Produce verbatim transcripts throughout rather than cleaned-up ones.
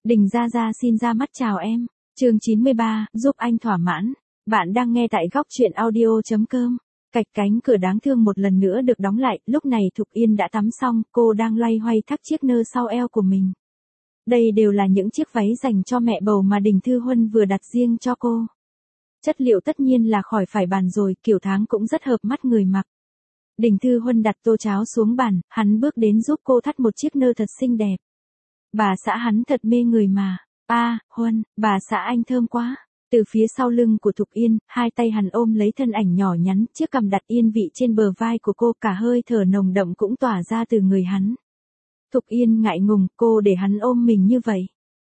Đình Gia Gia xin ra mắt chào em. Chương chín mươi ba, giúp anh thỏa mãn. Bạn đang nghe tại góc truyện audio chấm com. Cạch cánh cửa đáng thương một lần nữa được đóng lại, lúc này Thục Yên đã tắm xong, cô đang loay hoay thắt chiếc nơ sau eo của mình. Đây đều là những chiếc váy dành cho mẹ bầu mà Đình Thư Huân vừa đặt riêng cho cô. Chất liệu tất nhiên là khỏi phải bàn rồi, kiểu tháng cũng rất hợp mắt người mặc. Đình Thư Huân đặt tô cháo xuống bàn, hắn bước đến giúp cô thắt một chiếc nơ thật xinh đẹp. Bà xã hắn thật mê người mà. A, à, Huân, bà xã anh thơm quá. Từ phía sau lưng của Thục Yên, hai tay hắn ôm lấy thân ảnh nhỏ nhắn, chiếc cằm đặt yên vị trên bờ vai của cô, cả hơi thở nồng đậm cũng tỏa ra từ người hắn. Thục Yên ngại ngùng, cô để hắn ôm mình như vậy.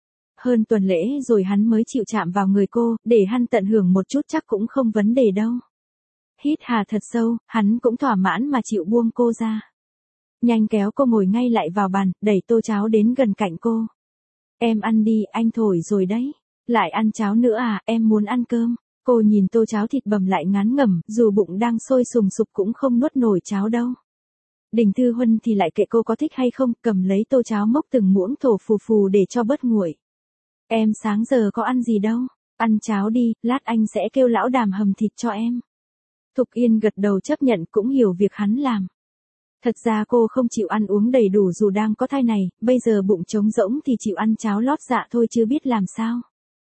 Hơn tuần lễ rồi hắn mới chịu chạm vào người cô, để hắn tận hưởng một chút chắc cũng không vấn đề đâu. Hít hà thật sâu, hắn cũng thỏa mãn mà chịu buông cô ra. Nhanh kéo cô ngồi ngay lại vào bàn, đẩy tô cháo đến gần cạnh cô. Em ăn đi, anh thổi rồi đấy. Lại ăn cháo nữa à, em muốn ăn cơm. Cô nhìn tô cháo thịt bầm lại ngán ngẩm, dù bụng đang sôi sùng sục cũng không nuốt nổi cháo đâu. Đình Thư Huân thì lại kệ cô có thích hay không, cầm lấy tô cháo mốc từng muỗng thổ phù phù để cho bớt nguội. Em sáng giờ có ăn gì đâu, ăn cháo đi, lát anh sẽ kêu lão Đàm hầm thịt cho em. Thục Yên gật đầu chấp nhận, cũng hiểu việc hắn làm. Thật ra cô không chịu ăn uống đầy đủ dù đang có thai này, bây giờ bụng trống rỗng thì chịu ăn cháo lót dạ thôi chứ biết làm sao.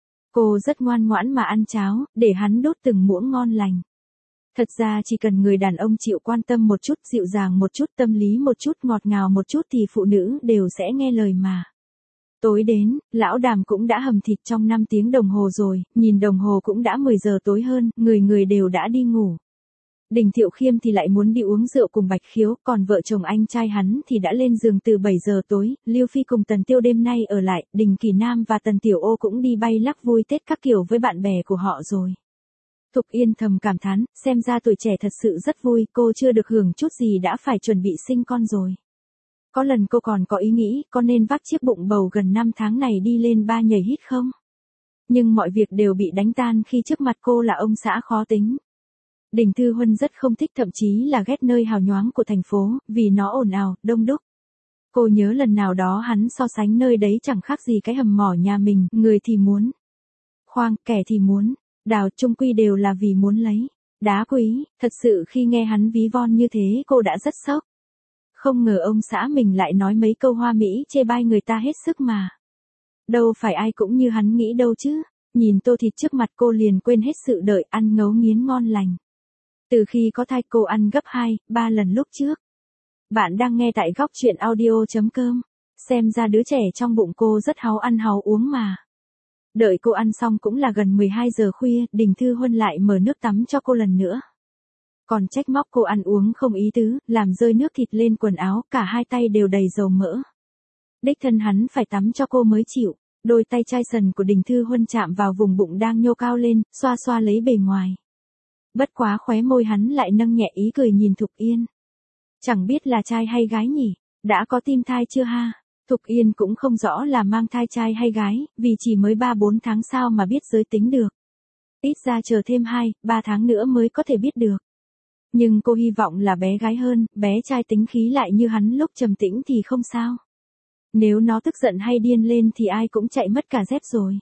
Cô rất ngoan ngoãn mà ăn cháo, để hắn đốt từng muỗng ngon lành. Thật ra chỉ cần người đàn ông chịu quan tâm một chút, dịu dàng một chút, tâm lý một chút, ngọt ngào một chút thì phụ nữ đều sẽ nghe lời mà. Tối đến, lão Đàm cũng đã hầm thịt trong năm tiếng đồng hồ rồi, nhìn đồng hồ cũng đã mười giờ tối hơn, người người đều đã đi ngủ. Đình Thiệu Khiêm thì lại muốn đi uống rượu cùng Bạch Khiếu, còn vợ chồng anh trai hắn thì đã lên giường từ bảy giờ tối, Lưu Phi cùng Tần Tiêu đêm nay ở lại, Đình Kỳ Nam và Tần Tiểu Ô cũng đi bay lắc vui Tết các kiểu với bạn bè của họ rồi. Thục Yên thầm cảm thán, xem ra tuổi trẻ thật sự rất vui, cô chưa được hưởng chút gì đã phải chuẩn bị sinh con rồi. Có lần cô còn có ý nghĩ, có nên vác chiếc bụng bầu gần năm tháng này đi lên ba nhảy hít không? Nhưng mọi việc đều bị đánh tan khi trước mặt cô là ông xã khó tính. Đình Thư Huân rất không thích, thậm chí là ghét nơi hào nhoáng của thành phố, vì nó ồn ào, đông đúc. Cô nhớ lần nào đó hắn so sánh nơi đấy chẳng khác gì cái hầm mỏ nhà mình, người thì muốn khoang, kẻ thì muốn đào, chung quy đều là vì muốn lấy đá quý. Thật sự khi nghe hắn ví von như thế cô đã rất sốc. Không ngờ ông xã mình lại nói mấy câu hoa mỹ chê bai người ta hết sức mà. Đâu phải ai cũng như hắn nghĩ đâu chứ. Nhìn tô thịt trước mặt cô liền quên hết sự đợi, ăn ngấu nghiến ngon lành. Từ khi có thai cô ăn gấp hai, ba lần lúc trước. Bạn đang nghe tại góc truyện audio chấm com. Xem ra đứa trẻ trong bụng cô rất háu ăn háu uống mà. Đợi cô ăn xong cũng là gần mười hai giờ khuya, Đình Thư Huân lại mở nước tắm cho cô lần nữa. Còn trách móc cô ăn uống không ý tứ, làm rơi nước thịt lên quần áo, cả hai tay đều đầy dầu mỡ. Đích thân hắn phải tắm cho cô mới chịu. Đôi tay chai sần của Đình Thư Huân chạm vào vùng bụng đang nhô cao lên, xoa xoa lấy bề ngoài. Bất quá khóe môi hắn lại nâng nhẹ ý cười nhìn Thục Yên. Chẳng biết là trai hay gái nhỉ, đã có tim thai chưa ha? Thục Yên cũng không rõ là mang thai trai hay gái, vì chỉ mới ba bốn tháng sao mà biết giới tính được. Ít ra chờ thêm hai, ba tháng nữa mới có thể biết được. Nhưng cô hy vọng là bé gái hơn, bé trai tính khí lại như hắn lúc trầm tĩnh thì không sao. Nếu nó tức giận hay điên lên thì ai cũng chạy mất cả dép rồi.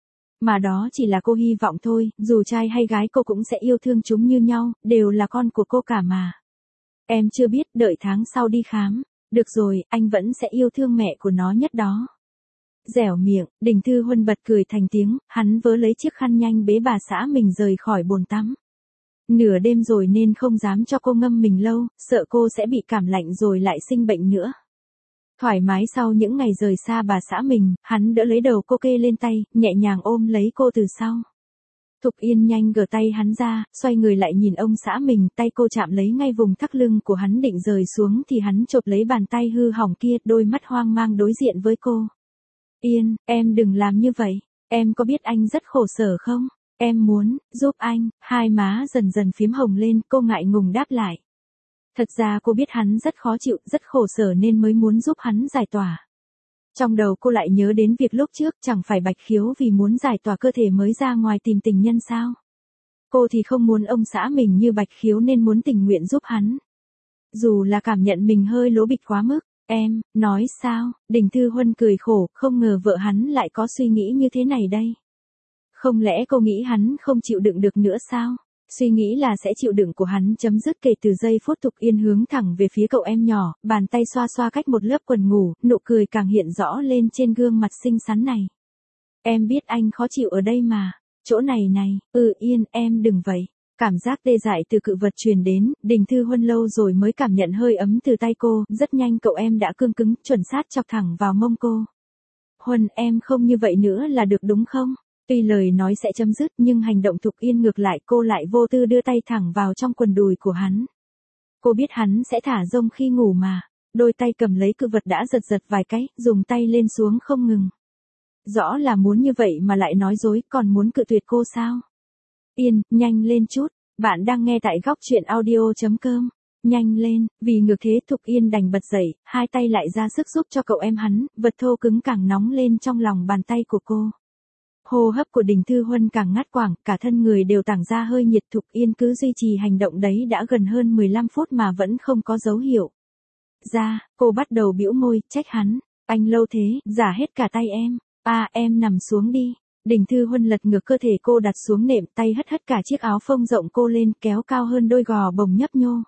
Mà đó chỉ là cô hy vọng thôi, dù trai hay gái cô cũng sẽ yêu thương chúng như nhau, đều là con của cô cả mà. Em chưa biết, đợi tháng sau đi khám. Được rồi, anh vẫn sẽ yêu thương mẹ của nó nhất đó. Dẻo miệng, Đình Thư Huân bật cười thành tiếng, hắn vớ lấy chiếc khăn nhanh bế bà xã mình rời khỏi bồn tắm. Nửa đêm rồi nên không dám cho cô ngâm mình lâu, sợ cô sẽ bị cảm lạnh rồi lại sinh bệnh nữa. Thoải mái sau những ngày rời xa bà xã mình, hắn đỡ lấy đầu cô kê lên tay, nhẹ nhàng ôm lấy cô từ sau. Thục Yên nhanh gỡ tay hắn ra, xoay người lại nhìn ông xã mình, tay cô chạm lấy ngay vùng thắt lưng của hắn định rời xuống thì hắn chộp lấy bàn tay hư hỏng kia, đôi mắt hoang mang đối diện với cô. Yên, em đừng làm như vậy, em có biết anh rất khổ sở không? Em muốn giúp anh. Hai má dần dần phím hồng lên, cô ngại ngùng đáp lại. Thật ra cô biết hắn rất khó chịu, rất khổ sở nên mới muốn giúp hắn giải tỏa. Trong đầu cô lại nhớ đến việc lúc trước, chẳng phải Bạch Khiếu vì muốn giải tỏa cơ thể mới ra ngoài tìm tình nhân sao? Cô thì không muốn ông xã mình như Bạch Khiếu nên muốn tình nguyện giúp hắn. Dù là cảm nhận mình hơi lố bịch quá mức, Em, nói sao? Đình Thư Huân cười khổ, không ngờ vợ hắn lại có suy nghĩ như thế này đây. Không lẽ cô nghĩ hắn không chịu đựng được nữa sao? Suy nghĩ là sẽ chịu đựng của hắn chấm dứt kể từ giây phút Thục Yên hướng thẳng về phía cậu em nhỏ, bàn tay xoa xoa cách một lớp quần ngủ, nụ cười càng hiện rõ lên trên gương mặt xinh xắn này. Em biết anh khó chịu ở đây mà, chỗ này này, ừ Yên, em đừng vậy. Cảm giác tê dại từ cự vật truyền đến, Đình Thư Huân lâu rồi mới cảm nhận hơi ấm từ tay cô, rất nhanh cậu em đã cương cứng, chuẩn xác chọc thẳng vào mông cô. Huân, em không như vậy nữa là được đúng không? Tuy lời nói sẽ chấm dứt nhưng hành động Thục Yên ngược lại cô lại vô tư đưa tay thẳng vào trong quần đùi của hắn. Cô biết hắn sẽ thả rông khi ngủ mà, đôi tay cầm lấy cự vật đã giật giật vài cái, dùng tay lên xuống không ngừng. Rõ là muốn như vậy mà lại nói dối, còn muốn cự tuyệt cô sao? Yên, nhanh lên chút, bạn đang nghe tại góc truyện audio.com. Nhanh lên, vì ngược thế Thục Yên đành bật dậy, hai tay lại ra sức giúp cho cậu em hắn, vật thô cứng càng nóng lên trong lòng bàn tay của cô. Hô hấp của Đình Thư Huân càng ngắt quãng, cả thân người đều tản ra hơi nhiệt. Thục Yên cứ duy trì hành động đấy đã gần hơn mười lăm phút mà vẫn không có dấu hiệu. Ra, cô bắt đầu bĩu môi, trách hắn, anh lâu thế, giả hết cả tay em, à em nằm xuống đi. Đình Thư Huân lật ngược cơ thể cô đặt xuống nệm, tay hất hất cả chiếc áo phông rộng cô lên, kéo cao hơn đôi gò bồng nhấp nhô.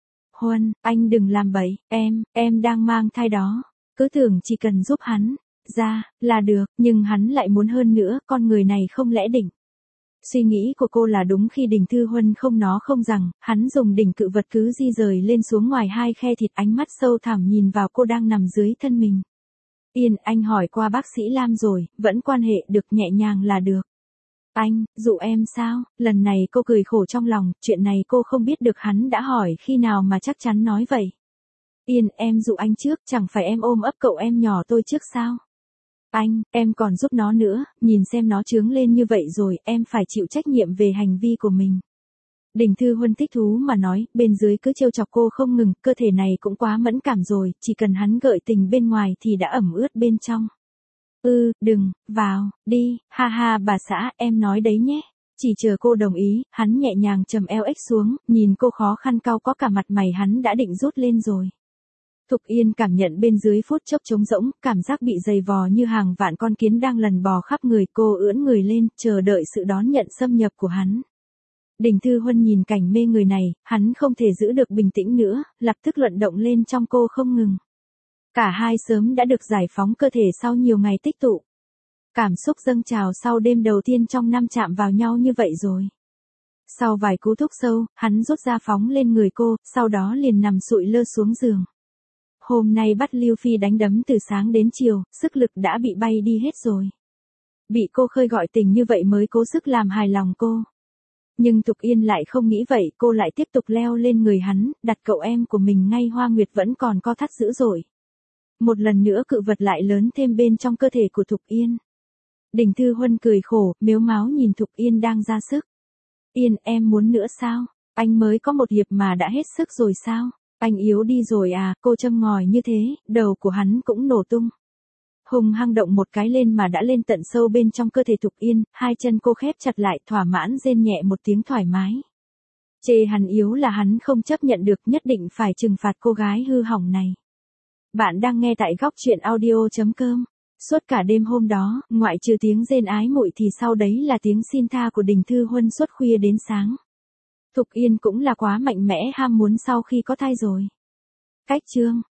Huân, anh đừng làm bậy, em, em đang mang thai đó. Cứ tưởng chỉ cần giúp hắn ra, là được, nhưng hắn lại muốn hơn nữa, con người này không lẽ đỉnh. Suy nghĩ của cô là đúng khi Đình Thư Huân không nó không rằng, hắn dùng đỉnh cự vật cứ di rời lên xuống ngoài hai khe thịt, ánh mắt sâu thẳm nhìn vào cô đang nằm dưới thân mình. Yên, anh hỏi qua bác sĩ Lam rồi, vẫn quan hệ được, nhẹ nhàng là được. Anh, dụ em sao? Lần này cô cười khổ trong lòng, chuyện này cô không biết được hắn đã hỏi khi nào mà chắc chắn nói vậy. Yên, em dụ anh trước, chẳng phải em ôm ấp cậu em nhỏ tôi trước sao? Anh, em còn giúp nó nữa, nhìn xem nó trướng lên như vậy rồi, em phải chịu trách nhiệm về hành vi của mình. Đình Thư Huân thích thú mà nói, bên dưới cứ trêu chọc cô không ngừng, cơ thể này cũng quá mẫn cảm rồi, chỉ cần hắn gợi tình bên ngoài thì đã ẩm ướt bên trong. Ừ, đừng, vào, đi, ha ha bà xã, em nói đấy nhé. Chỉ chờ cô đồng ý, hắn nhẹ nhàng trầm eo ếch xuống, nhìn cô khó khăn cau có cả mặt mày hắn đã định rút lên rồi. Thục Yên cảm nhận bên dưới phút chốc trống rỗng, cảm giác bị dày vò như hàng vạn con kiến đang lần bò khắp người, cô ưỡn người lên, chờ đợi sự đón nhận xâm nhập của hắn. Đình Thư Huân nhìn cảnh mê người này, hắn không thể giữ được bình tĩnh nữa, lập tức luận động lên trong cô không ngừng. Cả hai sớm đã được giải phóng cơ thể sau nhiều ngày tích tụ. Cảm xúc dâng trào sau đêm đầu tiên trong năm chạm vào nhau như vậy rồi. Sau vài cú thúc sâu, hắn rút ra phóng lên người cô, sau đó liền nằm sụi lơ xuống giường. Hôm nay bắt Lưu Phi đánh đấm từ sáng đến chiều, sức lực đã bị bay đi hết rồi. Bị cô khơi gọi tình như vậy mới cố sức làm hài lòng cô. Nhưng Thục Yên lại không nghĩ vậy, cô lại tiếp tục leo lên người hắn, đặt cậu em của mình ngay hoa nguyệt vẫn còn co thắt dữ dội. Một lần nữa cự vật lại lớn thêm bên trong cơ thể của Thục Yên. Đình Thư Huân cười khổ, mếu máo nhìn Thục Yên đang ra sức. Yên, em muốn nữa sao? Anh mới có một hiệp mà đã hết sức rồi sao? Anh yếu đi rồi à? Cô châm ngòi như thế, đầu của hắn cũng nổ tung. Hùng hăng động một cái lên mà đã lên tận sâu bên trong cơ thể Thục Yên, hai chân cô khép chặt lại, thỏa mãn rên nhẹ một tiếng thoải mái. Chê hắn yếu là hắn không chấp nhận được, nhất định phải trừng phạt cô gái hư hỏng này. Bạn đang nghe tại góc truyện audio.com. Suốt cả đêm hôm đó, ngoại trừ tiếng rên ái muội thì sau đấy là tiếng xin tha của Đình Thư Huân suốt khuya đến sáng. Thục Yên cũng là quá mạnh mẽ ham muốn sau khi có thai rồi. Cách chương